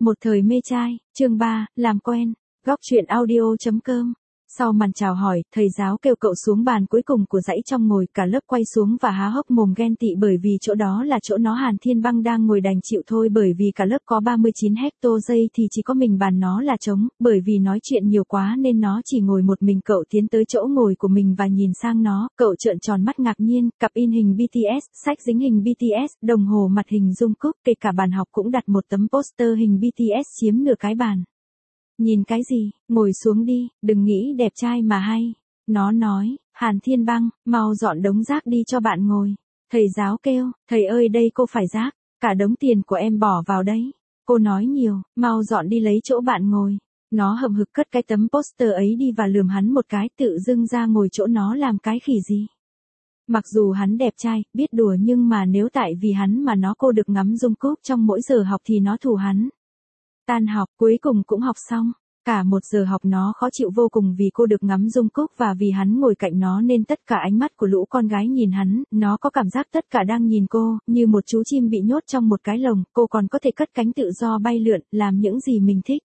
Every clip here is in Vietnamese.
Một thời mê trai, chương 3, làm quen, góc truyện audio.com. Sau màn chào hỏi, thầy giáo kêu cậu xuống bàn cuối cùng của dãy trong ngồi, cả lớp quay xuống và há hốc mồm ghen tị bởi vì chỗ đó là chỗ nó. Hàn Thiên Băng đang ngồi đành chịu thôi, bởi vì cả lớp có 39 hecto giây thì chỉ có mình bàn nó là trống, bởi vì nói chuyện nhiều quá nên nó chỉ ngồi một mình. Cậu tiến tới chỗ ngồi của mình và nhìn sang nó, cậu trợn tròn mắt ngạc nhiên, cặp in hình BTS, sách dính hình BTS, đồng hồ mặt hình Jungkook, kể cả bàn học cũng đặt một tấm poster hình BTS chiếm nửa cái bàn. Nhìn cái gì, ngồi xuống đi, đừng nghĩ đẹp trai mà hay. Nó nói, Hàn Thiên Băng, mau dọn đống rác đi cho bạn ngồi. Thầy giáo kêu, thầy ơi đây cô phải rác, cả đống tiền của em bỏ vào đấy. Cô nói nhiều, mau dọn đi lấy chỗ bạn ngồi. Nó hậm hực cất cái tấm poster ấy đi và lườm hắn một cái, tự dưng ra ngồi chỗ nó làm cái khỉ gì. Mặc dù hắn đẹp trai, biết đùa, nhưng mà nếu tại vì hắn mà cô được ngắm Jungkook trong mỗi giờ học thì nó thù hắn. Tan học, cuối cùng cũng học xong. Cả một giờ học nó khó chịu vô cùng vì cô được ngắm Jungkook và vì hắn ngồi cạnh nó nên tất cả ánh mắt của lũ con gái nhìn hắn, nó có cảm giác tất cả đang nhìn cô, như một chú chim bị nhốt trong một cái lồng, cô còn có thể cất cánh tự do bay lượn, làm những gì mình thích.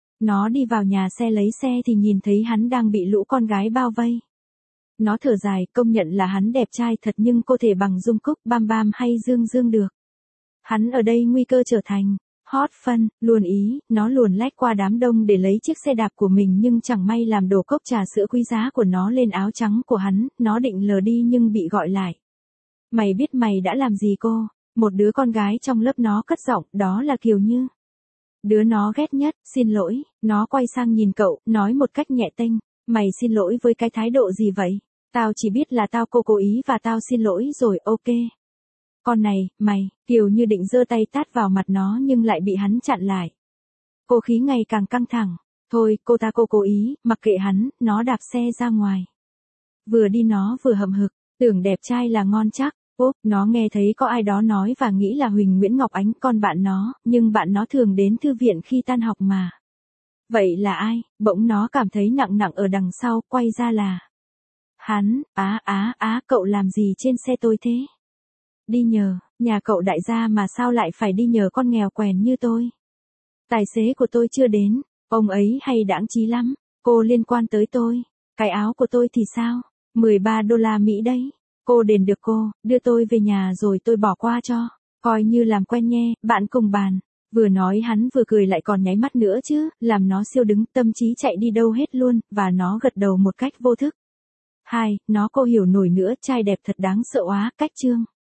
Nó đi vào nhà xe lấy xe thì nhìn thấy hắn đang bị lũ con gái bao vây. Nó thở dài, công nhận là hắn đẹp trai thật nhưng cô thể bằng Jungkook, Bam Bam hay Dương Dương được. Hắn ở đây nguy cơ trở thành hot fun, luôn ý, nó luồn lách qua đám đông để lấy chiếc xe đạp của mình nhưng chẳng may làm đổ cốc trà sữa quý giá của nó lên áo trắng của hắn, nó định lờ đi nhưng bị gọi lại. Mày biết mày đã làm gì cô? Một đứa con gái trong lớp nó cất giọng, đó là Kiều Như. Đứa nó ghét nhất, xin lỗi, nó quay sang nhìn cậu, nói một cách nhẹ tênh, mày xin lỗi với cái thái độ gì vậy? Tao chỉ biết là tao cố ý và tao xin lỗi rồi, ok. Con này, mày, Kiều Như định giơ tay tát vào mặt nó nhưng lại bị hắn chặn lại. Cô khí ngày càng căng thẳng. Thôi, cô cố ý, mặc kệ hắn, nó đạp xe ra ngoài. Vừa đi nó vừa hậm hực, tưởng đẹp trai là ngon chắc. Úp, nó nghe thấy có ai đó nói và nghĩ là Huỳnh Nguyễn Ngọc Ánh, con bạn nó, nhưng bạn nó thường đến thư viện khi tan học mà. Vậy là ai? Bỗng nó cảm thấy nặng nặng ở đằng sau, quay ra là hắn. Cậu làm gì trên xe tôi thế? Đi nhờ, nhà cậu đại gia mà sao lại phải đi nhờ con nghèo quèn như tôi? Tài xế của tôi chưa đến, ông ấy hay đãng trí lắm, cô liên quan tới tôi. Cái áo của tôi thì sao? $13 Mỹ đấy. Cô đền được cô, đưa tôi về nhà rồi tôi bỏ qua cho. Coi như làm quen nhé, bạn cùng bàn. Vừa nói hắn vừa cười lại còn nháy mắt nữa chứ, làm nó siêu đứng, tâm trí chạy đi đâu hết luôn, và nó gật đầu một cách vô thức. Hai, nó cô hiểu nổi nữa, trai đẹp thật đáng sợ quá, cách chương.